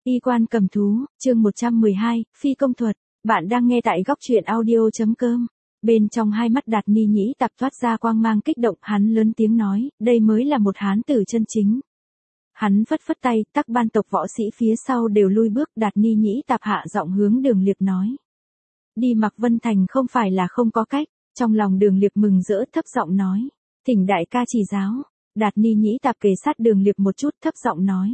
Y quan cầm thú, chương 112, phi công thuật. Bạn đang nghe tại góc truyện audio.com. Bên trong hai mắt Đạt Ni Nhĩ Tạp toát ra quang mang kích động, hắn lớn tiếng nói, đây mới là một hán tử chân chính. Hắn phất phất tay, các ban tộc võ sĩ phía sau đều lui bước. Đạt Ni Nhĩ Tạp hạ giọng hướng Đường Liệp nói. Đi Mạc Vân Thành không phải là không có cách. Trong lòng Đường Liệp mừng rỡ, thấp giọng nói, thỉnh đại ca chỉ giáo. Đạt Ni Nhĩ Tạp kề sát Đường Liệp một chút, thấp giọng nói.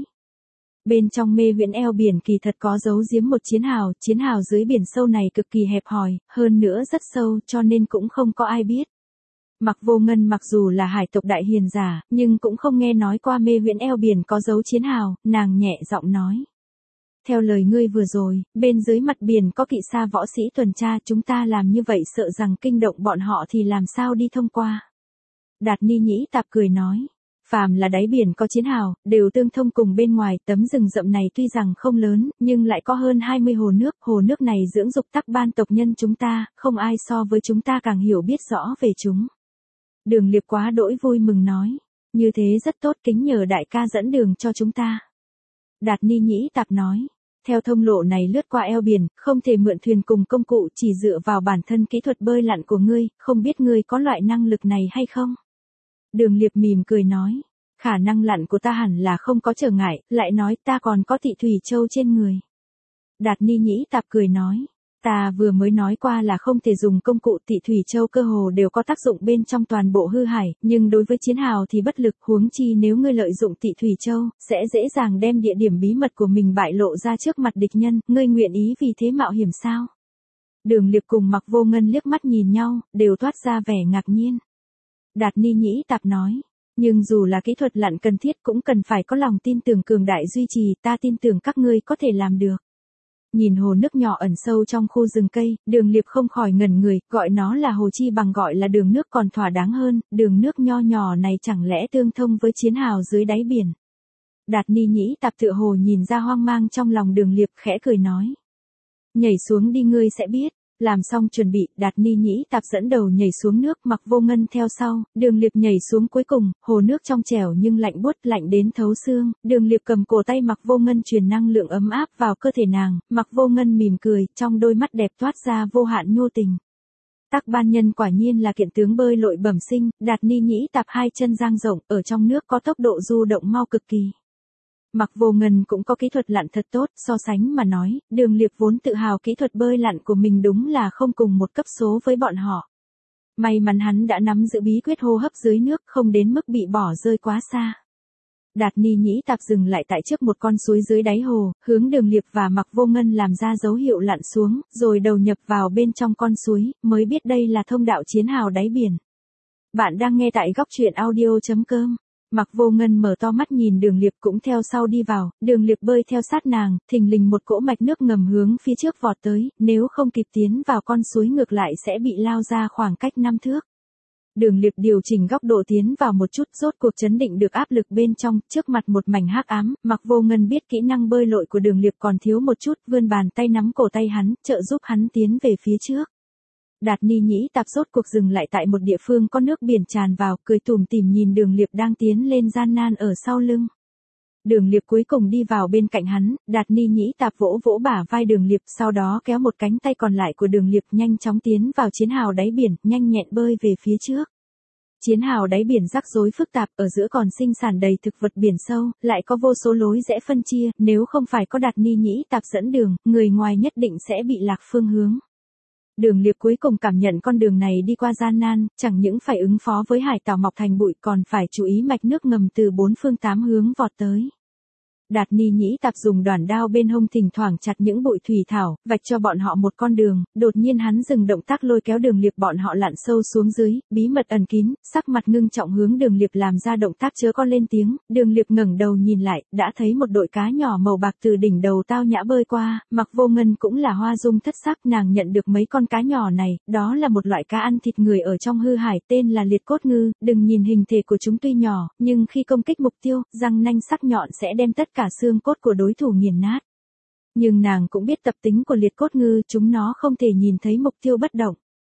Bên trong mê huyễn eo biển kỳ thật có giấu giếm một chiến hào dưới biển sâu này cực kỳ hẹp hòi, hơn nữa rất sâu cho nên cũng không có ai biết. Mặc Vô Ngân mặc dù là hải tộc đại hiền giả, nhưng cũng không nghe nói qua mê huyễn eo biển có giấu chiến hào, nàng nhẹ giọng nói. Theo lời ngươi vừa rồi, bên dưới mặt biển có kỵ sa võ sĩ tuần tra, chúng ta làm như vậy sợ rằng kinh động bọn họ thì làm sao đi thông qua. Đạt Ni Nhĩ Tạp cười nói. Phàm là đáy biển có chiến hào, đều tương thông cùng bên ngoài. Tấm rừng rậm này tuy rằng không lớn, nhưng lại có hơn 20 hồ nước này dưỡng dục tắc ban tộc nhân chúng ta, không ai so với chúng ta càng hiểu biết rõ về chúng. Đường Liệp quá đỗi vui mừng nói, như thế rất tốt, kính nhờ đại ca dẫn đường cho chúng ta. Đạt Ni Nhĩ Tạp nói, theo thông lộ này lướt qua eo biển, không thể mượn thuyền cùng công cụ, chỉ dựa vào bản thân kỹ thuật bơi lặn của ngươi, không biết ngươi có loại năng lực này hay không? Đường Liệp mỉm cười nói, khả năng lặn của ta hẳn là không có trở ngại, lại nói ta còn có Tị Thủy Châu trên người. Đạt Ni Nhĩ Tạp cười nói, ta vừa mới nói qua là không thể dùng công cụ, Tị Thủy Châu cơ hồ đều có tác dụng bên trong toàn bộ hư hải, nhưng đối với chiến hào thì bất lực, huống chi nếu ngươi lợi dụng Tị Thủy Châu, sẽ dễ dàng đem địa điểm bí mật của mình bại lộ ra trước mặt địch nhân, ngươi nguyện ý vì thế mạo hiểm sao? Đường Liệp cùng Mặc Vô Ngân liếc mắt nhìn nhau, đều toát ra vẻ ngạc nhiên. Đạt Ni Nhĩ Tạp nói, nhưng dù là kỹ thuật lặn cần thiết cũng cần phải có lòng tin tưởng cường đại duy trì, ta tin tưởng các ngươi có thể làm được. Nhìn hồ nước nhỏ ẩn sâu trong khu rừng cây, Đường Liệp không khỏi ngẩn người, gọi nó là hồ chi bằng gọi là đường nước còn thỏa đáng hơn, đường nước nho nhỏ này chẳng lẽ tương thông với chiến hào dưới đáy biển. Đạt Ni Nhĩ Tạp tựa hồ nhìn ra hoang mang trong lòng Đường Liệp, khẽ cười nói. Nhảy xuống đi ngươi sẽ biết. Làm xong chuẩn bị, Đạt Ni Nhĩ Tạp dẫn đầu nhảy xuống nước, Mặc Vô Ngân theo sau, Đường Liệp nhảy xuống cuối cùng, hồ nước trong trẻo nhưng lạnh buốt, lạnh đến thấu xương, Đường Liệp cầm cổ tay Mặc Vô Ngân truyền năng lượng ấm áp vào cơ thể nàng, Mặc Vô Ngân mỉm cười, trong đôi mắt đẹp toát ra vô hạn nhu tình. Tắc ban nhân quả nhiên là kiện tướng bơi lội bẩm sinh, Đạt Ni Nhĩ Tạp hai chân dang rộng, ở trong nước có tốc độ du động mau cực kỳ. Mặc Vô Ngân cũng có kỹ thuật lặn thật tốt, so sánh mà nói, Đường Liệp vốn tự hào kỹ thuật bơi lặn của mình đúng là không cùng một cấp số với bọn họ. May mắn hắn đã nắm giữ bí quyết hô hấp dưới nước, không đến mức bị bỏ rơi quá xa. Đạt Ni Nhĩ Tạp dừng lại tại trước một con suối dưới đáy hồ, hướng Đường Liệp và Mặc Vô Ngân làm ra dấu hiệu lặn xuống, rồi đầu nhập vào bên trong con suối, mới biết đây là thông đạo chiến hào đáy biển. Bạn đang nghe tại góc truyện audio.com. Mặc Vô Ngân mở to mắt nhìn Đường Liệp cũng theo sau đi vào, Đường Liệp bơi theo sát nàng, thình lình một cỗ mạch nước ngầm hướng phía trước vọt tới, nếu không kịp tiến vào con suối ngược lại sẽ bị lao ra khoảng cách 5 thước. Đường Liệp điều chỉnh góc độ tiến vào một chút, rốt cuộc chấn định được áp lực bên trong, trước mặt một mảnh hắc ám, Mặc Vô Ngân biết kỹ năng bơi lội của Đường Liệp còn thiếu một chút, vươn bàn tay nắm cổ tay hắn, trợ giúp hắn tiến về phía trước. Đạt Ni Nhĩ Tạp rốt cuộc dừng lại tại một địa phương có nước biển tràn vào, cười tủm tỉm nhìn Đường Liệp đang tiến lên gian nan ở sau lưng. Đường Liệp cuối cùng đi vào bên cạnh hắn, Đạt Ni Nhĩ Tạp vỗ vỗ bả vai Đường Liệp, sau đó kéo một cánh tay còn lại của Đường Liệp nhanh chóng tiến vào chiến hào đáy biển, nhanh nhẹn bơi về phía trước. Chiến hào đáy biển rắc rối phức tạp, ở giữa còn sinh sản đầy thực vật biển sâu, lại có vô số lối rẽ phân chia, nếu không phải có Đạt Ni Nhĩ Tạp dẫn đường, người ngoài nhất định sẽ bị lạc phương hướng. Đường Liệp cuối cùng cảm nhận con đường này đi qua gian nan, chẳng những phải ứng phó với hải tảo mọc thành bụi còn phải chú ý mạch nước ngầm từ 4 phương 8 hướng vọt tới. Đạt Ni Nhĩ Tạp dùng đoản đao bên hông thỉnh thoảng chặt những bụi thủy thảo, vạch cho bọn họ một con đường, đột nhiên hắn dừng động tác lôi kéo Đường Liệp bọn họ lặn sâu xuống dưới, bí mật ẩn kín, sắc mặt ngưng trọng hướng Đường Liệp làm ra động tác chớ con lên tiếng, Đường Liệp ngẩng đầu nhìn lại, đã thấy một đội cá nhỏ màu bạc từ đỉnh đầu tao nhã bơi qua, Mặc Vô Ngân cũng là hoa dung thất sắc, nàng nhận được mấy con cá nhỏ này, đó là một loại cá ăn thịt người ở trong hư hải, tên là liệt cốt ngư, đừng nhìn hình thể của chúng tuy nhỏ, nhưng khi công kích mục tiêu, răng nanh sắc nhọn sẽ đem tất cả xương cốt của đối thủ nghiền nát. Nhưng nàng cũng biết tập tính của liệt cốt ngư, chúng nó không thể nhìn thấy mục tiêu bất động.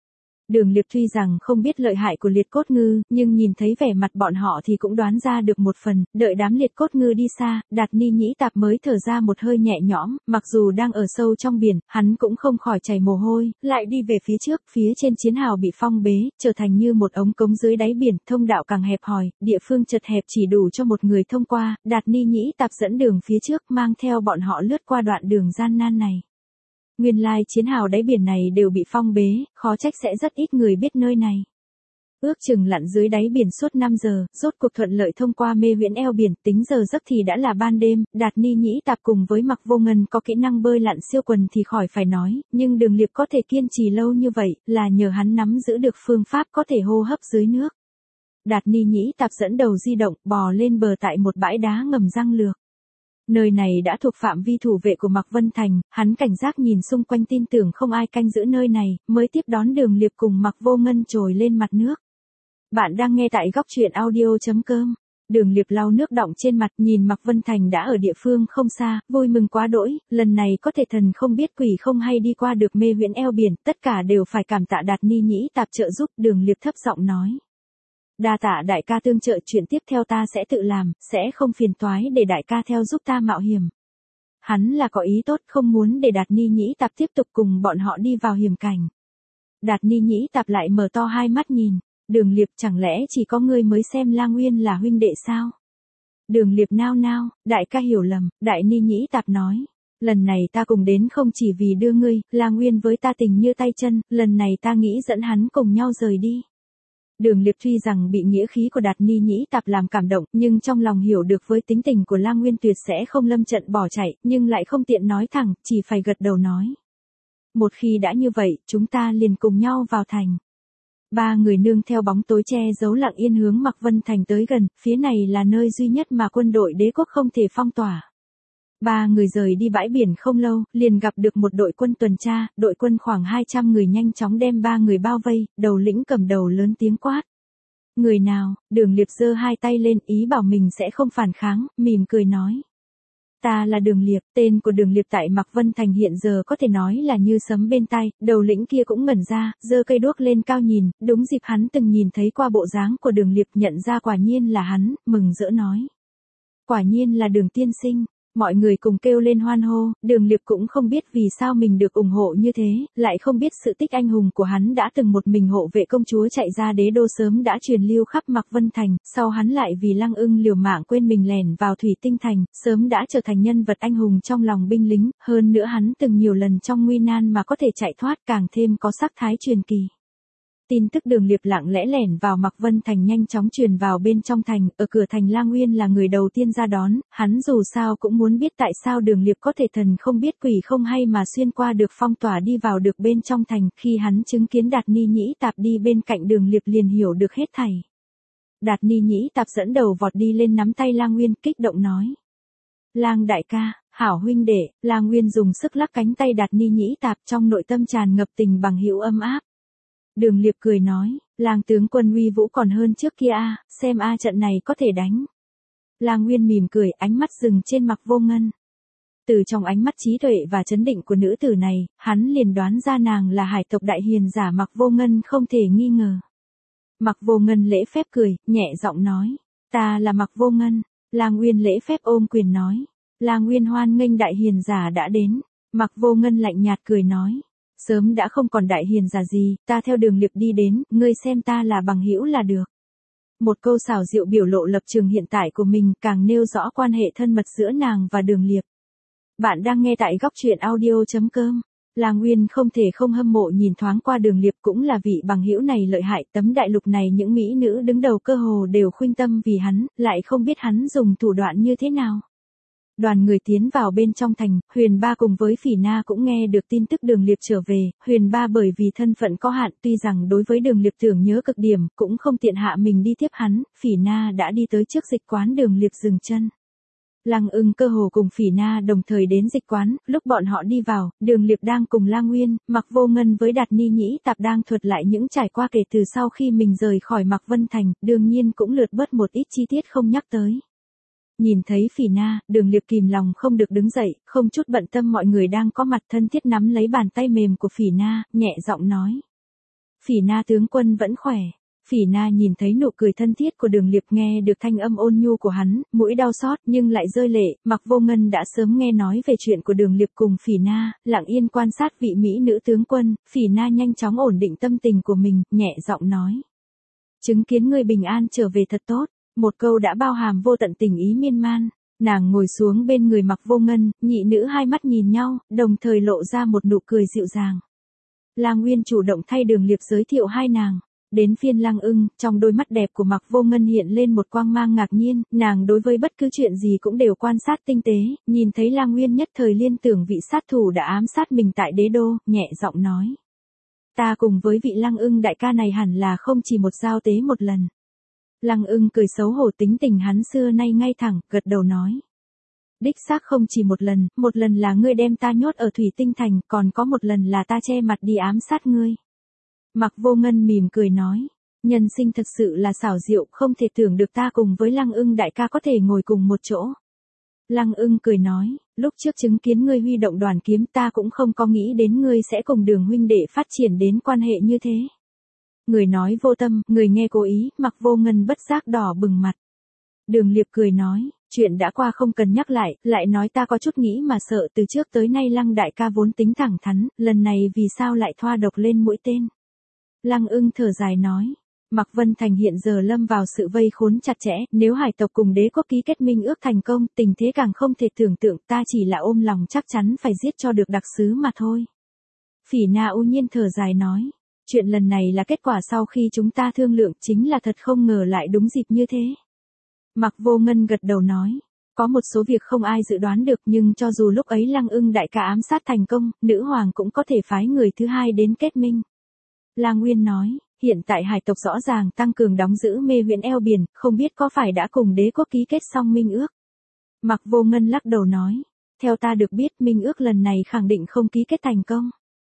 Đường Liệp tuy rằng không biết lợi hại của liệt cốt ngư, nhưng nhìn thấy vẻ mặt bọn họ thì cũng đoán ra được một phần, đợi đám liệt cốt ngư đi xa, Đạt Ni Nhĩ Tạp mới thở ra một hơi nhẹ nhõm, mặc dù đang ở sâu trong biển, hắn cũng không khỏi chảy mồ hôi, lại đi về phía trước, phía trên chiến hào bị phong bế, trở thành như một ống cống dưới đáy biển, thông đạo càng hẹp hòi, địa phương chật hẹp chỉ đủ cho một người thông qua, Đạt Ni Nhĩ Tạp dẫn đường phía trước, mang theo bọn họ lướt qua đoạn đường gian nan này. Nguyên lai chiến hào đáy biển này đều bị phong bế, khó trách sẽ rất ít người biết nơi này. Ước chừng lặn dưới đáy biển suốt 5 giờ, rốt cuộc thuận lợi thông qua mê huyễn eo biển, tính giờ giấc thì đã là ban đêm, Đạt Ni Nhĩ Tạp cùng với Mặc Vô Ngân có kỹ năng bơi lặn siêu quần thì khỏi phải nói, nhưng Đường Liệp có thể kiên trì lâu như vậy, là nhờ hắn nắm giữ được phương pháp có thể hô hấp dưới nước. Đạt Ni Nhĩ Tạp dẫn đầu di động, bò lên bờ tại một bãi đá ngầm răng lược. Nơi này đã thuộc phạm vi thủ vệ của Mạc Vân Thành, hắn cảnh giác nhìn xung quanh tin tưởng không ai canh giữ nơi này, mới tiếp đón Đường Liệp cùng Mặc Vô Ngân trồi lên mặt nước. Bạn đang nghe tại góc truyện audio.com. Đường Liệp lau nước đọng trên mặt nhìn Mạc Vân Thành đã ở địa phương không xa, vui mừng quá đỗi, lần này có thể thần không biết quỷ không hay đi qua được mê huyễn eo biển, tất cả đều phải cảm tạ Đạt Ni Nhĩ Tạp trợ giúp, Đường Liệp thấp giọng nói. Đa tạ đại ca tương trợ, chuyện tiếp theo ta sẽ tự làm, sẽ không phiền toái để đại ca theo giúp ta mạo hiểm. Hắn là có ý tốt, không muốn để Đạt Ni Nhĩ Tạp tiếp tục cùng bọn họ đi vào hiểm cảnh. Đạt Ni Nhĩ Tạp lại mở to hai mắt nhìn, Đường Liệp, chẳng lẽ chỉ có ngươi mới xem La Nguyên là huynh đệ sao? Đường Liệp nao nao, đại ca hiểu lầm, Đại Ni Nhĩ Tạp nói. Lần này ta cùng đến không chỉ vì đưa ngươi, La Nguyên với ta tình như tay chân, lần này ta nghĩ dẫn hắn cùng nhau rời đi. Đường Liệp tuy rằng bị nghĩa khí của Đạt Ni Nhĩ Tạp làm cảm động, nhưng trong lòng hiểu được với tính tình của La Nguyên tuyệt sẽ không lâm trận bỏ chạy, nhưng lại không tiện nói thẳng, chỉ phải gật đầu nói. Một khi đã như vậy, chúng ta liền cùng nhau vào thành. Ba người nương theo bóng tối che giấu lặng yên hướng Mạc Vân Thành tới gần, phía này là nơi duy nhất mà quân đội đế quốc không thể phong tỏa. Ba người rời đi bãi biển không lâu, liền gặp được một đội quân tuần tra, đội quân khoảng 200 người nhanh chóng đem ba người bao vây, đầu lĩnh cầm đầu lớn tiếng quát. Người nào? Đường Liệp giơ hai tay lên, ý bảo mình sẽ không phản kháng, mỉm cười nói. Ta là Đường Liệp, tên của Đường Liệp tại Mạc Vân Thành hiện giờ có thể nói là như sấm bên tai, đầu lĩnh kia cũng ngẩn ra, giơ cây đuốc lên cao nhìn, đúng dịp hắn từng nhìn thấy qua bộ dáng của Đường Liệp, nhận ra quả nhiên là hắn, mừng rỡ nói. Quả nhiên là Đường tiên sinh. Mọi người cùng kêu lên hoan hô, Đường Liệp cũng không biết vì sao mình được ủng hộ như thế, lại không biết sự tích anh hùng của hắn đã từng một mình hộ vệ công chúa chạy ra đế đô sớm đã truyền lưu khắp Mạc Vân Thành, sau hắn lại vì Lăng Ưng liều mạng quên mình lẻn vào Thủy Tinh Thành, sớm đã trở thành nhân vật anh hùng trong lòng binh lính, hơn nữa hắn từng nhiều lần trong nguy nan mà có thể chạy thoát, càng thêm có sắc thái truyền kỳ. Tin tức Đường Liệp lặng lẽ lẻn vào Mạc Vân Thành nhanh chóng truyền vào bên trong thành, ở cửa thành La Nguyên là người đầu tiên ra đón, hắn dù sao cũng muốn biết tại sao Đường Liệp có thể thần không biết quỷ không hay mà xuyên qua được phong tỏa đi vào được bên trong thành, khi hắn chứng kiến Đạt Ni Nhĩ Tạp đi bên cạnh Đường Liệp liền hiểu được hết thảy. Đạt Ni Nhĩ Tạp dẫn đầu vọt đi lên nắm tay La Nguyên, kích động nói. Lang đại ca, hảo huynh đệ, La Nguyên dùng sức lắc cánh tay Đạt Ni Nhĩ Tạp, trong nội tâm tràn ngập tình bằng hữu ấm áp. Đường Liệp cười nói, Lang tướng quân uy vũ còn hơn trước kia a, xem a trận này có thể đánh. La Nguyên mỉm cười, ánh mắt dừng trên Mạc Vô Ngân. Từ trong ánh mắt trí tuệ và chấn định của nữ tử này, hắn liền đoán ra nàng là hải tộc đại hiền giả Mạc Vô Ngân không thể nghi ngờ. Mạc Vô Ngân lễ phép cười, nhẹ giọng nói, ta là Mạc Vô Ngân. La Nguyên lễ phép ôm quyền nói, La Nguyên hoan nghênh đại hiền giả đã đến. Mạc Vô Ngân lạnh nhạt cười nói. Sớm đã không còn đại hiền giả gì, ta theo Đường Liệp đi đến, ngươi xem ta là bằng hữu là được. Một câu xảo diệu biểu lộ lập trường hiện tại của mình, càng nêu rõ quan hệ thân mật giữa nàng và Đường Liệp. Bạn đang nghe tại góc truyện audio.com. La Nguyên không thể không hâm mộ nhìn thoáng qua Đường Liệp, cũng là vị bằng hữu này lợi hại, tấm đại lục này những mỹ nữ đứng đầu cơ hồ đều khuynh tâm vì hắn, lại không biết hắn dùng thủ đoạn như thế nào. Đoàn người tiến vào bên trong thành, Huyền Ba cùng với Phỉ Na cũng nghe được tin tức Đường Liệp trở về, Huyền Ba bởi vì thân phận có hạn, tuy rằng đối với Đường Liệp tưởng nhớ cực điểm, cũng không tiện hạ mình đi tiếp hắn, Phỉ Na đã đi tới trước dịch quán Đường Liệp dừng chân. Lăng Ưng cơ hồ cùng Phỉ Na đồng thời đến dịch quán, lúc bọn họ đi vào, Đường Liệp đang cùng La Nguyên, Mạc Vô Ngân với Đạt Ni Nhĩ Tạp đang thuật lại những trải qua kể từ sau khi mình rời khỏi Mạc Vân Thành, đương nhiên cũng lượt bớt một ít chi tiết không nhắc tới. Nhìn thấy Phỉ Na, Đường Liệp kìm lòng không được đứng dậy, không chút bận tâm mọi người đang có mặt, thân thiết nắm lấy bàn tay mềm của Phỉ Na, nhẹ giọng nói. Phỉ Na tướng quân vẫn khỏe. Phỉ Na nhìn thấy nụ cười thân thiết của Đường Liệp, nghe được thanh âm ôn nhu của hắn, mũi đau xót nhưng lại rơi lệ. Mặc Vô Ngân đã sớm nghe nói về chuyện của Đường Liệp cùng Phỉ Na, lặng yên quan sát vị mỹ nữ tướng quân. Phỉ Na nhanh chóng ổn định tâm tình của mình, nhẹ giọng nói: chứng kiến người bình an trở về thật tốt. Một câu đã bao hàm vô tận tình ý miên man. Nàng ngồi xuống bên người Mặc Vô Ngân, nhị nữ hai mắt nhìn nhau, đồng thời lộ ra một nụ cười dịu dàng. Lang Uyên chủ động thay Đường Liệp giới thiệu hai nàng. Đến phiên Lăng Ưng, trong đôi mắt đẹp của Mặc Vô Ngân hiện lên một quang mang ngạc nhiên, nàng đối với bất cứ chuyện gì cũng đều quan sát tinh tế, nhìn thấy Lang Uyên nhất thời liên tưởng vị sát thủ đã ám sát mình tại đế đô, nhẹ giọng nói: ta cùng với vị Lăng Ưng đại ca này hẳn là không chỉ một giao tế một lần. Lăng Ưng cười xấu hổ, tính tình hắn xưa nay ngay thẳng, gật đầu nói: đích xác không chỉ một lần là ngươi đem ta nhốt ở Thủy Tinh Thành, còn có một lần là ta che mặt đi ám sát ngươi. Mặc Vô Ngân mỉm cười nói: nhân sinh thực sự là xảo diệu, không thể tưởng được ta cùng với Lăng Ưng đại ca có thể ngồi cùng một chỗ. Lăng Ưng cười nói: lúc trước chứng kiến ngươi huy động đoàn kiếm, ta cũng không có nghĩ đến ngươi sẽ cùng Đường huynh đệ phát triển đến quan hệ như thế. Người nói vô tâm, người nghe cố ý. Mặc Vô Ngân bất giác đỏ bừng mặt. Đường Liệp cười nói: chuyện đã qua không cần nhắc lại nói ta có chút nghĩ mà sợ, từ trước tới nay Lăng đại ca vốn tính thẳng thắn, lần này vì sao lại thoa độc lên mũi tên. Lăng Ưng thở dài nói: Mặc Vân Thành hiện giờ lâm vào sự vây khốn chặt chẽ, nếu hải tộc cùng đế quốc ký kết minh ước thành công, tình thế càng không thể tưởng tượng, ta chỉ là ôm lòng chắc chắn phải giết cho được đặc sứ mà thôi. Phỉ Na u nhiên thở dài nói: chuyện lần này là kết quả sau khi chúng ta thương lượng, chính là thật không ngờ lại đúng dịp như thế. Mặc Vô Ngân gật đầu nói: có một số việc không ai dự đoán được, nhưng cho dù lúc ấy Lăng Ưng đại ca ám sát thành công, nữ hoàng cũng có thể phái người thứ hai đến kết minh. Lang Uyên nói: hiện tại hải tộc rõ ràng tăng cường đóng giữ mê huyện eo biển, không biết có phải đã cùng đế quốc ký kết xong minh ước. Mặc Vô Ngân lắc đầu nói: theo ta được biết, minh ước lần này khẳng định không ký kết thành công.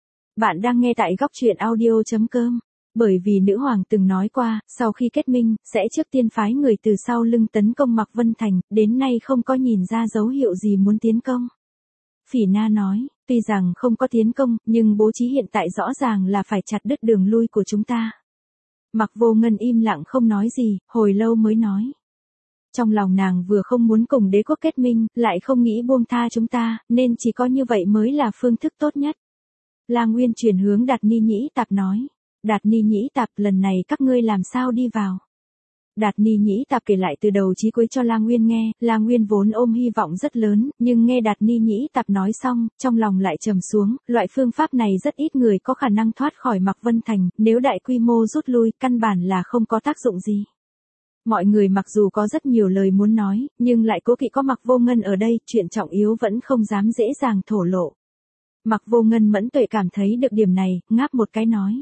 Bạn đang nghe tại góc truyện audio.com. Bởi vì nữ hoàng từng nói qua, sau khi kết minh, sẽ trước tiên phái người từ sau lưng tấn công Mặc Vân Thành, đến nay không có nhìn ra dấu hiệu gì muốn tiến công. Phỉ Na nói: tuy rằng không có tiến công, nhưng bố trí hiện tại rõ ràng là phải chặt đứt đường lui của chúng ta. Mặc Vô Ngân im lặng không nói gì, hồi lâu mới nói: trong lòng nàng vừa không muốn cùng đế quốc kết minh, lại không nghĩ buông tha chúng ta, nên chỉ có như vậy mới là phương thức tốt nhất. Lang Uyên chuyển hướng Đạt Ni Nhĩ Tạp nói: Đạt Ni Nhĩ Tạp, lần này các ngươi làm sao đi vào? Đạt Ni Nhĩ Tạp kể lại từ đầu chí cuối cho Lang Uyên nghe. Lang Uyên vốn ôm hy vọng rất lớn, nhưng nghe Đạt Ni Nhĩ Tạp nói xong, trong lòng lại trầm xuống. Loại phương pháp này rất ít người có khả năng thoát khỏi Mặc Vân Thành, nếu đại quy mô rút lui, căn bản là không có tác dụng gì. Mọi người mặc dù có rất nhiều lời muốn nói, nhưng lại cố kỵ có Mặc Vô Ngân ở đây, chuyện trọng yếu vẫn không dám dễ dàng thổ lộ. Mặc Vô Ngân mẫn tuệ cảm thấy được điểm này, ngáp một cái nói: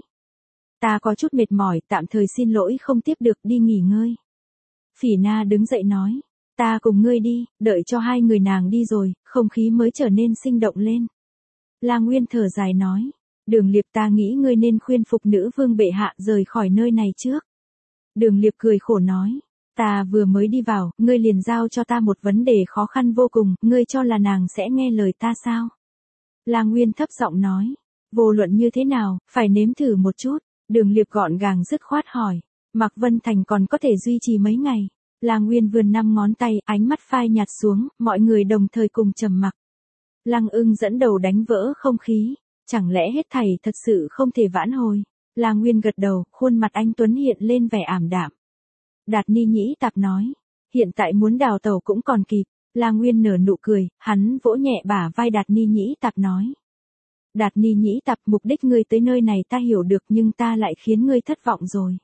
ta có chút mệt mỏi, tạm thời xin lỗi không tiếp được, đi nghỉ ngơi. Phỉ Na đứng dậy nói: ta cùng ngươi đi, đợi cho hai người nàng đi rồi, không khí mới trở nên sinh động lên. Lang Nguyên thở dài nói: Đường Liệp, ta nghĩ ngươi nên khuyên phục nữ vương bệ hạ rời khỏi nơi này trước. Đường Liệp cười khổ nói: ta vừa mới đi vào, ngươi liền giao cho ta một vấn đề khó khăn vô cùng, ngươi cho là nàng sẽ nghe lời ta sao? Lang Nguyên thấp giọng nói: vô luận như thế nào, phải nếm thử một chút. Đường Liệp gọn gàng dứt khoát hỏi: Mặc Vân Thành còn có thể duy trì mấy ngày? Lang Nguyên vươn 5 ngón tay, ánh mắt phai nhạt xuống, mọi người đồng thời cùng trầm mặc. Lăng Ưng dẫn đầu đánh vỡ không khí: chẳng lẽ hết thảy thật sự không thể vãn hồi? Lang Nguyên gật đầu, khuôn mặt anh tuấn hiện lên vẻ ảm đạm. Đạt Ni Nhĩ Tạp nói: hiện tại muốn đào tẩu cũng còn kịp. Lang Nguyên nở nụ cười, hắn vỗ nhẹ bả vai Đạt Ni Nhĩ Tạp nói: Đạt Ni Nhĩ Tạp, mục đích ngươi tới nơi này ta hiểu được, nhưng ta lại khiến ngươi thất vọng rồi.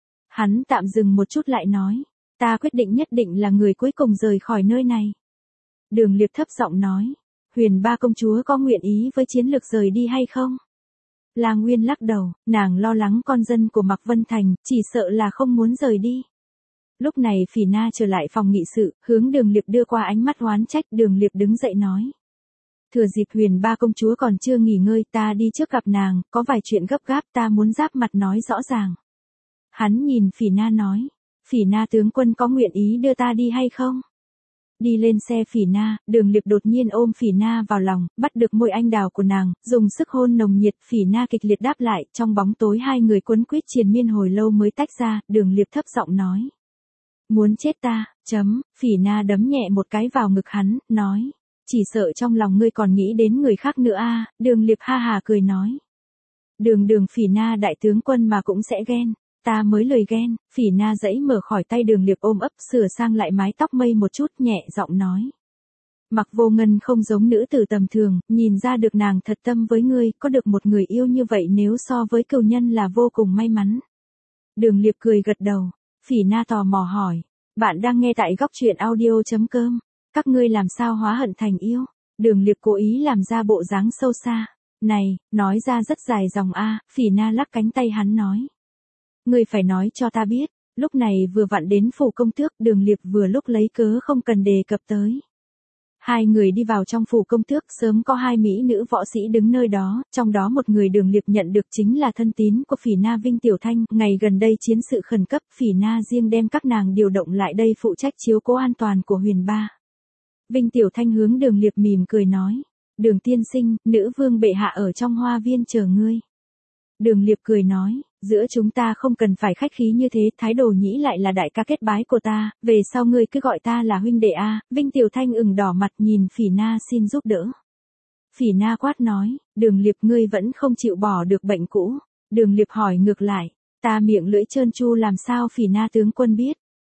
Hắn tạm dừng một chút lại nói: ta quyết định nhất định là người cuối cùng rời khỏi nơi này. Đường Liệp thấp giọng nói: Huyền Ba công chúa có nguyện ý với chiến lược rời đi hay không? Lang Nguyên lắc đầu, nàng lo lắng con dân của Mặc Vân Thành, chỉ sợ là không muốn rời đi. Lúc này Phỉ Na trở lại phòng nghị sự, hướng Đường Liệp đưa qua ánh mắt oán trách. Đường Liệp đứng dậy nói: thừa dịp Huyền Ba công chúa còn chưa nghỉ ngơi, ta đi trước gặp nàng, có vài chuyện gấp gáp ta muốn giáp mặt nói rõ ràng. Hắn nhìn Phỉ Na nói: Phỉ Na tướng quân có nguyện ý đưa ta đi hay không? Đi lên xe Phỉ Na, Đường Liệp đột nhiên ôm Phỉ Na vào lòng, bắt được môi anh đào của nàng, dùng sức hôn nồng nhiệt. Phỉ Na kịch liệt đáp lại, trong bóng tối hai người quấn quýt triền miên hồi lâu mới tách ra. Đường Liệp thấp giọng nói. Muốn chết ta, Phỉ Na đấm nhẹ một cái vào ngực hắn, nói. Chỉ sợ trong lòng ngươi còn nghĩ đến người khác nữa a. Đường Liệp ha hà cười nói. Đường Phỉ Na đại tướng quân mà cũng sẽ ghen. Ta mới lời ghen. Phỉ Na dãy mở khỏi tay Đường Liệp ôm ấp, sửa sang lại mái tóc mây một chút, nhẹ giọng nói. Mặc Vô Ngân không giống nữ tử tầm thường, nhìn ra được nàng thật tâm với ngươi, có được một người yêu như vậy nếu so với cừu nhân là vô cùng may mắn. Đường Liệp cười gật đầu. Phỉ Na tò mò hỏi. Bạn đang nghe tại góc truyện audio.com. Các ngươi làm sao hóa hận thành yêu? Đường Liệp cố ý làm ra bộ dáng sâu xa. Này, nói ra rất dài dòng a. Phỉ Na lắc cánh tay hắn nói. Ngươi phải nói cho ta biết. Lúc này vừa vặn đến phủ công tước, Đường Liệp vừa lúc lấy cớ không cần đề cập tới. Hai người đi vào trong phủ công tước, sớm có hai mỹ nữ võ sĩ đứng nơi đó, trong đó một người Đường Liệp nhận được chính là thân tín của Phỉ Na Vinh Tiểu Thanh. Ngày gần đây chiến sự khẩn cấp, Phỉ Na riêng đem các nàng điều động lại đây phụ trách chiếu cố an toàn của Huyền Ba. Vinh Tiểu Thanh hướng Đường Liệp mỉm cười nói. Đường tiên sinh, nữ vương bệ hạ ở trong hoa viên chờ ngươi. Đường Liệp cười nói, giữa chúng ta không cần phải khách khí như thế, Thái Đồ Nhĩ lại là đại ca kết bái của ta, về sau ngươi cứ gọi ta là huynh đệ a. Vinh Tiểu Thanh ửng đỏ mặt nhìn Phỉ Na xin giúp đỡ. Phỉ Na quát nói, Đường Liệp ngươi vẫn không chịu bỏ được bệnh cũ. Đường Liệp hỏi ngược lại, ta miệng lưỡi trơn tru làm sao Phỉ Na tướng quân biết?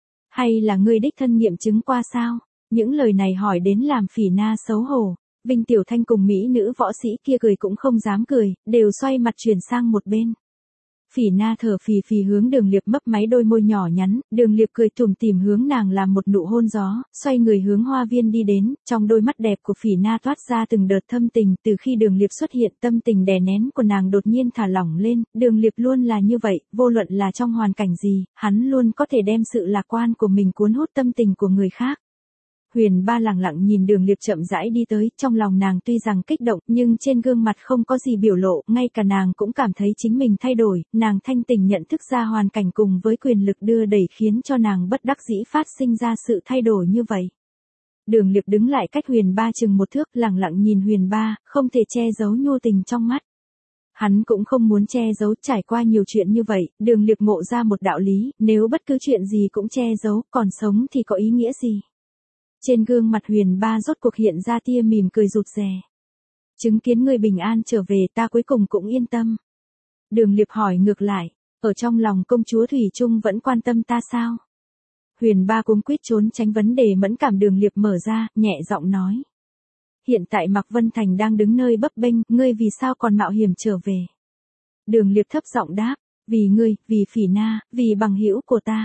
Hay là ngươi đích thân nghiệm chứng qua sao? Những lời này hỏi đến làm Phỉ Na xấu hổ. Vinh Tiểu Thanh cùng mỹ nữ võ sĩ kia cười cũng không dám cười, đều xoay mặt chuyển sang một bên. Phỉ Na thở phì phì hướng Đường Liệp mấp máy đôi môi nhỏ nhắn, Đường Liệp cười tủm tỉm hướng nàng làm một nụ hôn gió, xoay người hướng hoa viên đi đến, trong đôi mắt đẹp của Phỉ Na toát ra từng đợt thâm tình. Từ khi Đường Liệp xuất hiện, tâm tình đè nén của nàng đột nhiên thả lỏng lên. Đường Liệp luôn là như vậy, vô luận là trong hoàn cảnh gì, hắn luôn có thể đem sự lạc quan của mình cuốn hút tâm tình của người khác. Huyền Ba lặng lặng nhìn Đường Liệp chậm rãi đi tới, trong lòng nàng tuy rằng kích động, nhưng trên gương mặt không có gì biểu lộ, ngay cả nàng cũng cảm thấy chính mình thay đổi. Nàng thanh tỉnh nhận thức ra hoàn cảnh cùng với quyền lực đưa đẩy khiến cho nàng bất đắc dĩ phát sinh ra sự thay đổi như vậy. Đường Liệp đứng lại cách Huyền Ba chừng một thước, lặng lặng nhìn Huyền Ba, không thể che giấu nhu tình trong mắt. Hắn cũng không muốn che giấu, trải qua nhiều chuyện như vậy, Đường Liệp ngộ ra một đạo lý, nếu bất cứ chuyện gì cũng che giấu, còn sống thì có ý nghĩa gì? Trên gương mặt Huyền Ba rốt cuộc hiện ra tia mỉm cười rụt rè. Chứng kiến người bình an trở về, ta cuối cùng cũng yên tâm. Đường Liệp hỏi ngược lại, ở trong lòng công chúa Thủy Chung vẫn quan tâm ta sao? Huyền Ba cuống quýt trốn tránh vấn đề mẫn cảm. Đường Liệp mở ra, nhẹ giọng nói. Hiện tại Mạc Vân Thành đang đứng nơi bấp bênh, ngươi vì sao còn mạo hiểm trở về? Đường Liệp thấp giọng đáp, vì ngươi, vì Phỉ Na, vì bằng hữu của ta.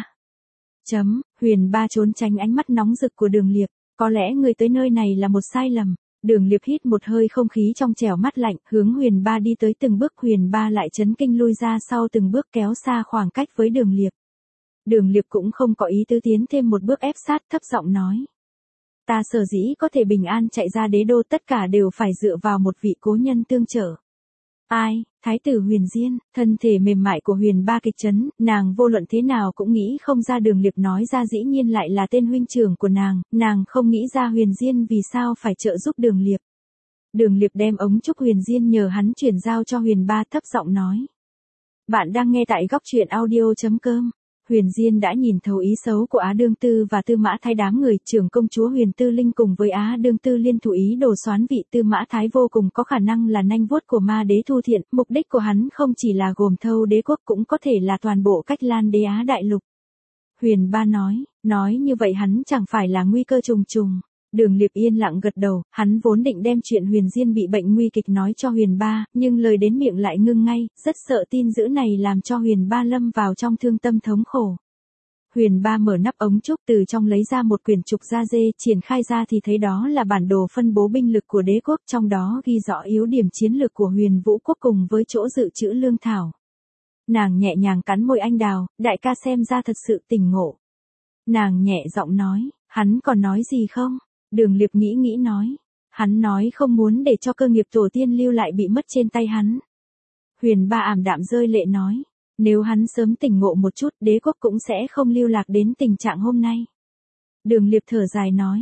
Huyền Ba trốn tránh ánh mắt nóng rực của Đường Liệp, có lẽ người tới nơi này là một sai lầm. Đường Liệp hít một hơi không khí trong trẻo mát lạnh, hướng Huyền Ba đi tới từng bước. Huyền Ba lại chấn kinh lui ra sau từng bước, kéo xa khoảng cách với Đường Liệp. Đường Liệp cũng không có ý tứ tiến thêm một bước, ép sát, thấp giọng nói. Ta sở dĩ có thể bình an chạy ra đế đô, tất cả đều phải dựa vào một vị cố nhân tương trợ. Ai? Thái tử Huyền Diên. Thân thể mềm mại của Huyền Ba kịch chấn, nàng vô luận thế nào cũng nghĩ không ra. Đường Liệp nói ra dĩ nhiên lại là tên huynh trưởng của nàng không nghĩ ra Huyền Diên vì sao phải trợ giúp Đường Liệp. Đường Liệp đem ống trúc Huyền Diên nhờ hắn chuyển giao cho Huyền Ba, thấp giọng nói. Bạn đang nghe tại góc truyện audio.com. Huyền Diên đã nhìn thấu ý xấu của Á Đương Tư và Tư Mã Thái đám người. Trưởng công chúa Huyền Tư Linh cùng với Á Đương Tư liên thủ ý đồ soán vị Tư Mã Thái, vô cùng có khả năng là nanh vuốt của ma đế Thu Thiện. Mục đích của hắn không chỉ là gồm thâu đế quốc, cũng có thể là toàn bộ Cách Lan đế Á đại lục. Huyền Ba nói như vậy hắn chẳng phải là nguy cơ trùng trùng. Đường Liệp yên lặng gật đầu, hắn vốn định đem chuyện Huyền Diên bị bệnh nguy kịch nói cho Huyền Ba, nhưng lời đến miệng lại ngưng ngay, rất sợ tin dữ này làm cho Huyền Ba lâm vào trong thương tâm thống khổ. Huyền Ba mở nắp ống trúc, từ trong lấy ra một quyển trục da dê, triển khai ra thì thấy đó là bản đồ phân bố binh lực của đế quốc, trong đó ghi rõ yếu điểm chiến lược của Huyền Vũ quốc cùng với chỗ dự trữ lương thảo. Nàng nhẹ nhàng cắn môi anh đào, đại ca xem ra thật sự tỉnh ngộ. Nàng nhẹ giọng nói, hắn còn nói gì không? Đường Liệp nghĩ nói. Hắn nói không muốn để cho cơ nghiệp tổ tiên lưu lại bị mất trên tay hắn. Huyền Ba ảm đạm rơi lệ nói. Nếu hắn sớm tỉnh ngộ một chút, đế quốc cũng sẽ không lưu lạc đến tình trạng hôm nay. Đường Liệp thở dài nói.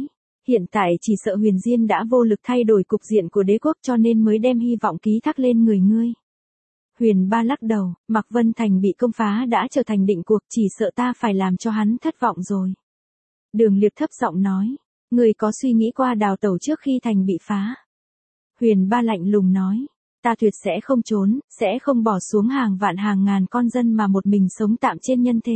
hiện tại chỉ sợ Huyền Diên đã vô lực thay đổi cục diện của đế quốc cho nên mới đem hy vọng ký thác lên người ngươi. Huyền Ba lắc đầu, Mạc Vân Thành bị công phá đã trở thành định cuộc, chỉ sợ ta phải làm cho hắn thất vọng rồi. Đường Liệp thấp giọng nói, ngươi có suy nghĩ qua đào tẩu trước khi thành bị phá? Huyền Ba lạnh lùng nói, ta tuyệt sẽ không trốn, sẽ không bỏ xuống hàng vạn hàng ngàn con dân mà một mình sống tạm trên nhân thế.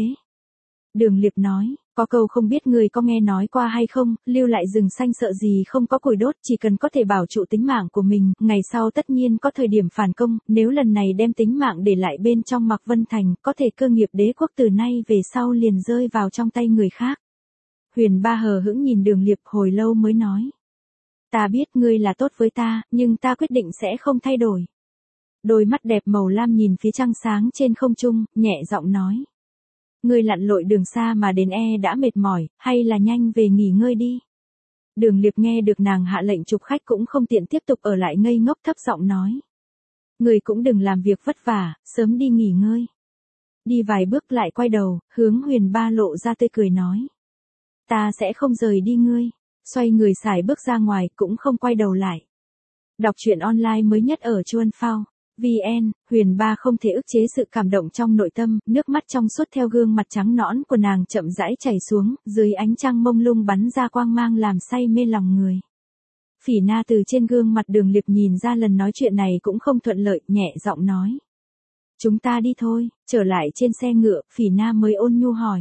Đường Liệp nói, có câu không biết người có nghe nói qua hay không, lưu lại rừng xanh sợ gì không có củi đốt, chỉ cần có thể bảo trụ tính mạng của mình, ngày sau tất nhiên có thời điểm phản công, nếu lần này đem tính mạng để lại bên trong Mạc Vân Thành, có thể cơ nghiệp đế quốc từ nay về sau liền rơi vào trong tay người khác. Huyền Ba hờ hững nhìn Đường Liệp hồi lâu mới nói, ta biết ngươi là tốt với ta, nhưng ta quyết định sẽ không thay đổi. Đôi mắt đẹp màu lam nhìn phía trăng sáng trên không trung, nhẹ giọng nói. Ngươi lặn lội đường xa mà đến đã mệt mỏi, hay là nhanh về nghỉ ngơi đi. Đường Liệp nghe được nàng hạ lệnh chụp khách cũng không tiện tiếp tục ở lại ngây ngốc thấp giọng nói. Ngươi cũng đừng làm việc vất vả, sớm đi nghỉ ngơi. Đi vài bước lại quay đầu, hướng Huyền Ba lộ ra tươi cười nói. Ta sẽ không rời đi ngươi. Xoay người xài bước ra ngoài cũng không quay đầu lại. Đọc truyện online mới nhất ở Chuan Phao. VN, Huyền Ba không thể ức chế sự cảm động trong nội tâm, nước mắt trong suốt theo gương mặt trắng nõn của nàng chậm rãi chảy xuống, dưới ánh trăng mông lung bắn ra quang mang làm say mê lòng người. Phỉ Na từ trên gương mặt Đường Liệp nhìn ra lần nói chuyện này cũng không thuận lợi, nhẹ giọng nói. Chúng ta đi thôi, trở lại trên xe ngựa, Phỉ Na mới ôn nhu hỏi.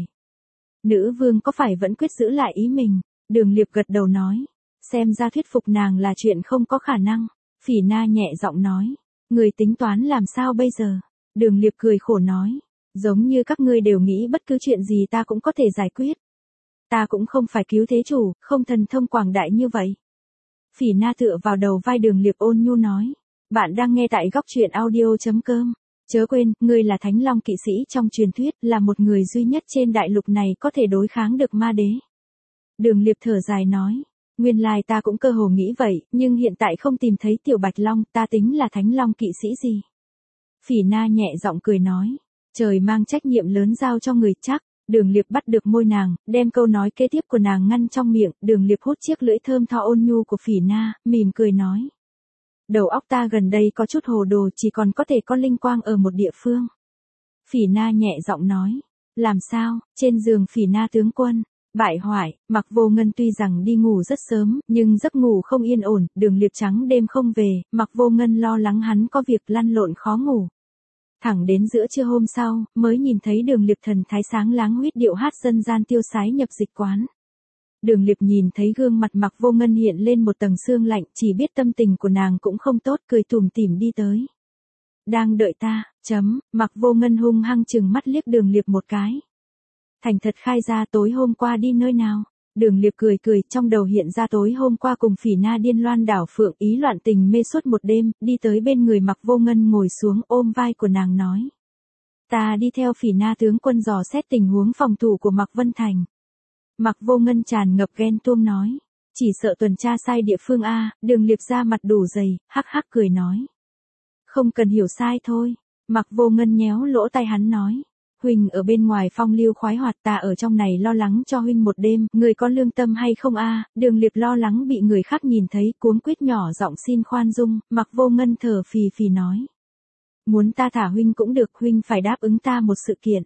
Nữ vương có phải vẫn quyết giữ lại ý mình? Đường Liệp gật đầu nói. Xem ra thuyết phục nàng là chuyện không có khả năng. Phỉ Na nhẹ giọng nói. Người tính toán làm sao bây giờ? Đường Liệp cười khổ nói. Giống như các ngươi đều nghĩ bất cứ chuyện gì ta cũng có thể giải quyết. Ta cũng không phải cứu thế chủ, không thần thông quảng đại như vậy. Phỉ Na tựa vào đầu vai Đường Liệp ôn nhu nói. Bạn đang nghe tại góc truyện audio.com. Chớ quên, ngươi là Thánh Long kỵ sĩ trong truyền thuyết, là một người duy nhất trên đại lục này có thể đối kháng được ma đế. Đường Liệp thở dài nói. Nguyên lai ta cũng cơ hồ nghĩ vậy, nhưng hiện tại không tìm thấy Tiểu Bạch Long, ta tính là Thánh Long kỵ sĩ gì? Phỉ Na nhẹ giọng cười nói. Trời mang trách nhiệm lớn giao cho người chắc. Đường Liệp bắt được môi nàng, đem câu nói kế tiếp của nàng ngăn trong miệng, Đường Liệp hút chiếc lưỡi thơm tho ôn nhu của Phỉ Na, mỉm cười nói. Đầu óc ta gần đây có chút hồ đồ, chỉ còn có thể có linh quang ở một địa phương. Phỉ Na nhẹ giọng nói. Làm sao? Trên giường Phỉ Na tướng quân. Bại hoại, Mạc Vô Ngân tuy rằng đi ngủ rất sớm, nhưng giấc ngủ không yên ổn, Đường Liệp trắng đêm không về, Mạc Vô Ngân lo lắng hắn có việc lăn lộn khó ngủ. Thẳng đến giữa trưa hôm sau, mới nhìn thấy Đường Liệp thần thái sáng láng huýt điệu hát dân gian tiêu sái nhập dịch quán. Đường Liệp nhìn thấy gương mặt Mạc Vô Ngân hiện lên một tầng sương lạnh, chỉ biết tâm tình của nàng cũng không tốt, cười tủm tỉm đi tới. Đang đợi ta, Mạc Vô Ngân hung hăng chừng mắt liếc Đường Liệp một cái. Thành thật khai ra tối hôm qua đi nơi nào? Đường Liệp cười cười, trong đầu hiện ra tối hôm qua cùng Phỉ Na điên loan đảo phượng ý loạn tình mê suốt một đêm, đi tới bên người Mạc Vô Ngân ngồi xuống ôm vai của nàng nói. Ta đi theo Phỉ Na tướng quân dò xét tình huống phòng thủ của Mạc Vân Thành. Mạc Vô Ngân tràn ngập ghen tuông nói. Chỉ sợ tuần tra sai địa phương a. Đường Liệp ra mặt đủ dày, hắc hắc cười nói. Không cần hiểu sai thôi. Mạc Vô Ngân nhéo lỗ tai hắn nói. Huynh ở bên ngoài phong lưu khoái hoạt, ta ở trong này lo lắng cho huynh một đêm, người có lương tâm hay không a? Đường Liệp lo lắng bị người khác nhìn thấy, cuống quýt nhỏ giọng xin khoan dung, Mạc Vô Ngân thở phì phì nói. Muốn ta thả huynh cũng được, huynh phải đáp ứng ta một sự kiện.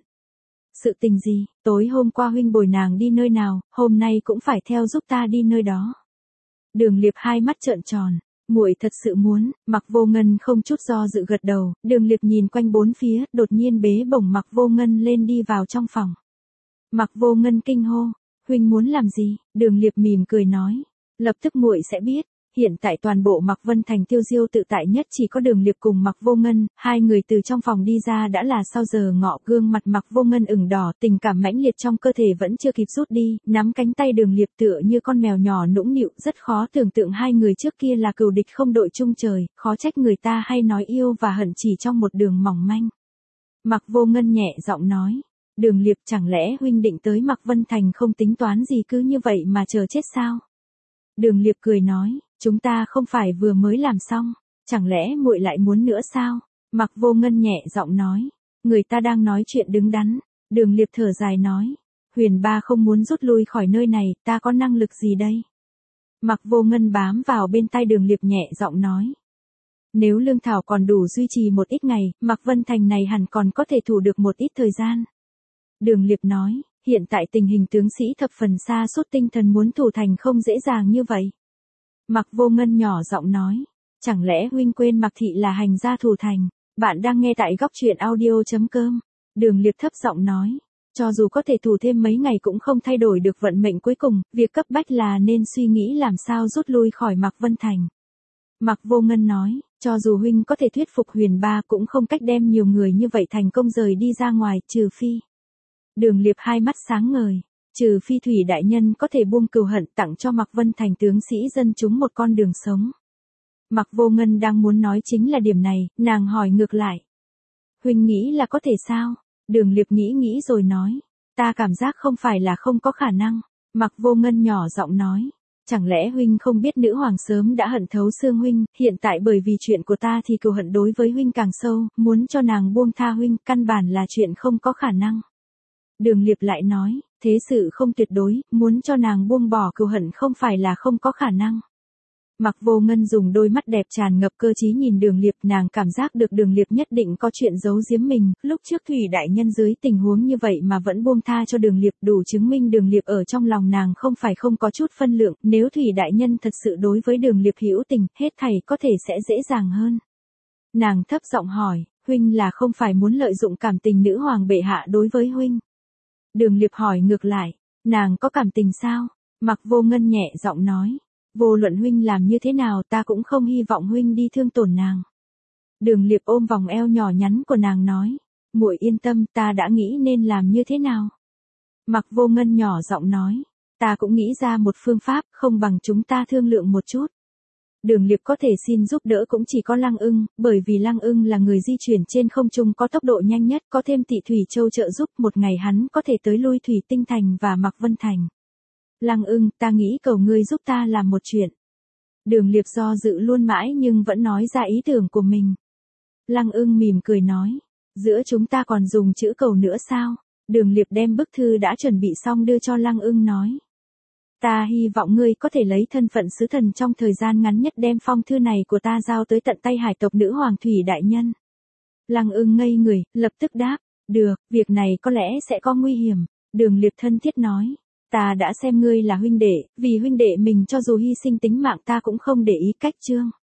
Sự tình gì? Tối hôm qua huynh bồi nàng đi nơi nào, hôm nay cũng phải theo giúp ta đi nơi đó. Đường Liệp hai mắt trợn tròn. Muội thật sự muốn? Mạc Vô Ngân không chút do dự gật đầu, Đường Liệp nhìn quanh bốn phía, đột nhiên bế bổng Mạc Vô Ngân lên đi vào trong phòng. Mạc Vô Ngân kinh hô, huynh muốn làm gì? Đường Liệp mỉm cười nói, lập tức muội sẽ biết. Hiện tại toàn bộ Mạc Vân Thành tiêu diêu tự tại nhất chỉ có Đường Liệp cùng Mạc Vô Ngân, hai người từ trong phòng đi ra đã là sau giờ ngọ, gương mặt Mạc Vô Ngân ửng đỏ, tình cảm mãnh liệt trong cơ thể vẫn chưa kịp rút đi, nắm cánh tay Đường Liệp tựa như con mèo nhỏ nũng nịu, rất khó tưởng tượng hai người trước kia là cừu địch không đội chung trời, khó trách người ta hay nói yêu và hận chỉ trong một đường mỏng manh. Mạc Vô Ngân nhẹ giọng nói, Đường Liệp chẳng lẽ huynh định tới Mạc Vân Thành không tính toán gì cứ như vậy mà chờ chết sao? Đường Liệp cười nói. Chúng ta không phải vừa mới làm xong, chẳng lẽ muội lại muốn nữa sao? Mạc Vô Ngân nhẹ giọng nói, người ta đang nói chuyện đứng đắn. Đường Liệp thở dài nói, Huyền Ba không muốn rút lui khỏi nơi này, ta có năng lực gì đây? Mặc Vô Ngân bám vào bên tai Đường Liệp nhẹ giọng nói. Nếu lương thảo còn đủ duy trì một ít ngày, Mạc Vân Thành này hẳn còn có thể thủ được một ít thời gian. Đường Liệp nói, hiện tại tình hình tướng sĩ thập phần xa suốt, tinh thần muốn thủ thành không dễ dàng như vậy. Mạc Vô Ngân nhỏ giọng nói, chẳng lẽ huynh quên Mạc Thị là hành gia thủ thành? Bạn đang nghe tại góc truyện audio.com. Đường Liệp thấp giọng nói, cho dù có thể thủ thêm mấy ngày cũng không thay đổi được vận mệnh cuối cùng, việc cấp bách là nên suy nghĩ làm sao rút lui khỏi Mạc Vân Thành. Mạc Vô Ngân nói, cho dù huynh có thể thuyết phục Huyền Ba cũng không cách đem nhiều người như vậy thành công rời đi ra ngoài, trừ phi. Đường Liệp hai mắt sáng ngời, trừ phi Thủy đại nhân có thể buông cừu hận tặng cho Mạc Vân Thành tướng sĩ dân chúng một con đường sống. Mạc Vô Ngân đang muốn nói chính là điểm này, nàng hỏi ngược lại. Huynh nghĩ là có thể sao? Đường Liệp nghĩ rồi nói, ta cảm giác không phải là không có khả năng. Mạc Vô Ngân nhỏ giọng nói, chẳng lẽ huynh không biết nữ hoàng sớm đã hận thấu xương huynh, hiện tại bởi vì chuyện của ta thì cừu hận đối với huynh càng sâu, muốn cho nàng buông tha huynh, căn bản là chuyện không có khả năng. Đường Liệp lại nói, thế sự không tuyệt đối, muốn cho nàng buông bỏ cừu hận không phải là không có khả năng. Mạc Vô Ngân dùng đôi mắt đẹp tràn ngập cơ trí nhìn Đường Liệp, nàng cảm giác được Đường Liệp nhất định có chuyện giấu giếm mình, lúc trước Thủy đại nhân dưới tình huống như vậy mà vẫn buông tha cho Đường Liệp, đủ chứng minh Đường Liệp ở trong lòng nàng không phải không có chút phân lượng, nếu Thủy đại nhân thật sự đối với Đường Liệp hữu tình, hết thảy có thể sẽ dễ dàng hơn. Nàng thấp giọng hỏi, huynh là không phải muốn lợi dụng cảm tình nữ hoàng bệ hạ đối với huynh? Đường Liệp hỏi ngược lại, nàng có cảm tình sao? Mạc Vô Ngân nhẹ giọng nói, vô luận huynh làm như thế nào ta cũng không hy vọng huynh đi thương tổn nàng. Đường Liệp ôm vòng eo nhỏ nhắn của nàng nói, muội yên tâm, ta đã nghĩ nên làm như thế nào. Mạc Vô Ngân nhỏ giọng nói, ta cũng nghĩ ra một phương pháp, không bằng chúng ta thương lượng một chút. Đường Liệp có thể xin giúp đỡ cũng chỉ có Lăng Ưng, bởi vì Lăng Ưng là người di chuyển trên không trung có tốc độ nhanh nhất, có thêm Tị Thủy Châu trợ giúp, một ngày hắn có thể tới lui Thủy Tinh Thành và Mạc Vân Thành. Lăng Ưng, ta nghĩ cầu ngươi giúp ta làm một chuyện. Đường Liệp do dự luôn mãi nhưng vẫn nói ra ý tưởng của mình. Lăng Ưng mỉm cười nói, giữa chúng ta còn dùng chữ cầu nữa sao? Đường Liệp đem bức thư đã chuẩn bị xong đưa cho Lăng Ưng nói. Ta hy vọng ngươi có thể lấy thân phận sứ thần trong thời gian ngắn nhất đem phong thư này của ta giao tới tận tay hải tộc nữ hoàng Thủy đại nhân. Lăng Ưng ngây người, lập tức đáp, được, việc này có lẽ sẽ có nguy hiểm. Đường Liệp thân thiết nói, ta đã xem ngươi là huynh đệ, vì huynh đệ mình cho dù hy sinh tính mạng ta cũng không để ý cách chương.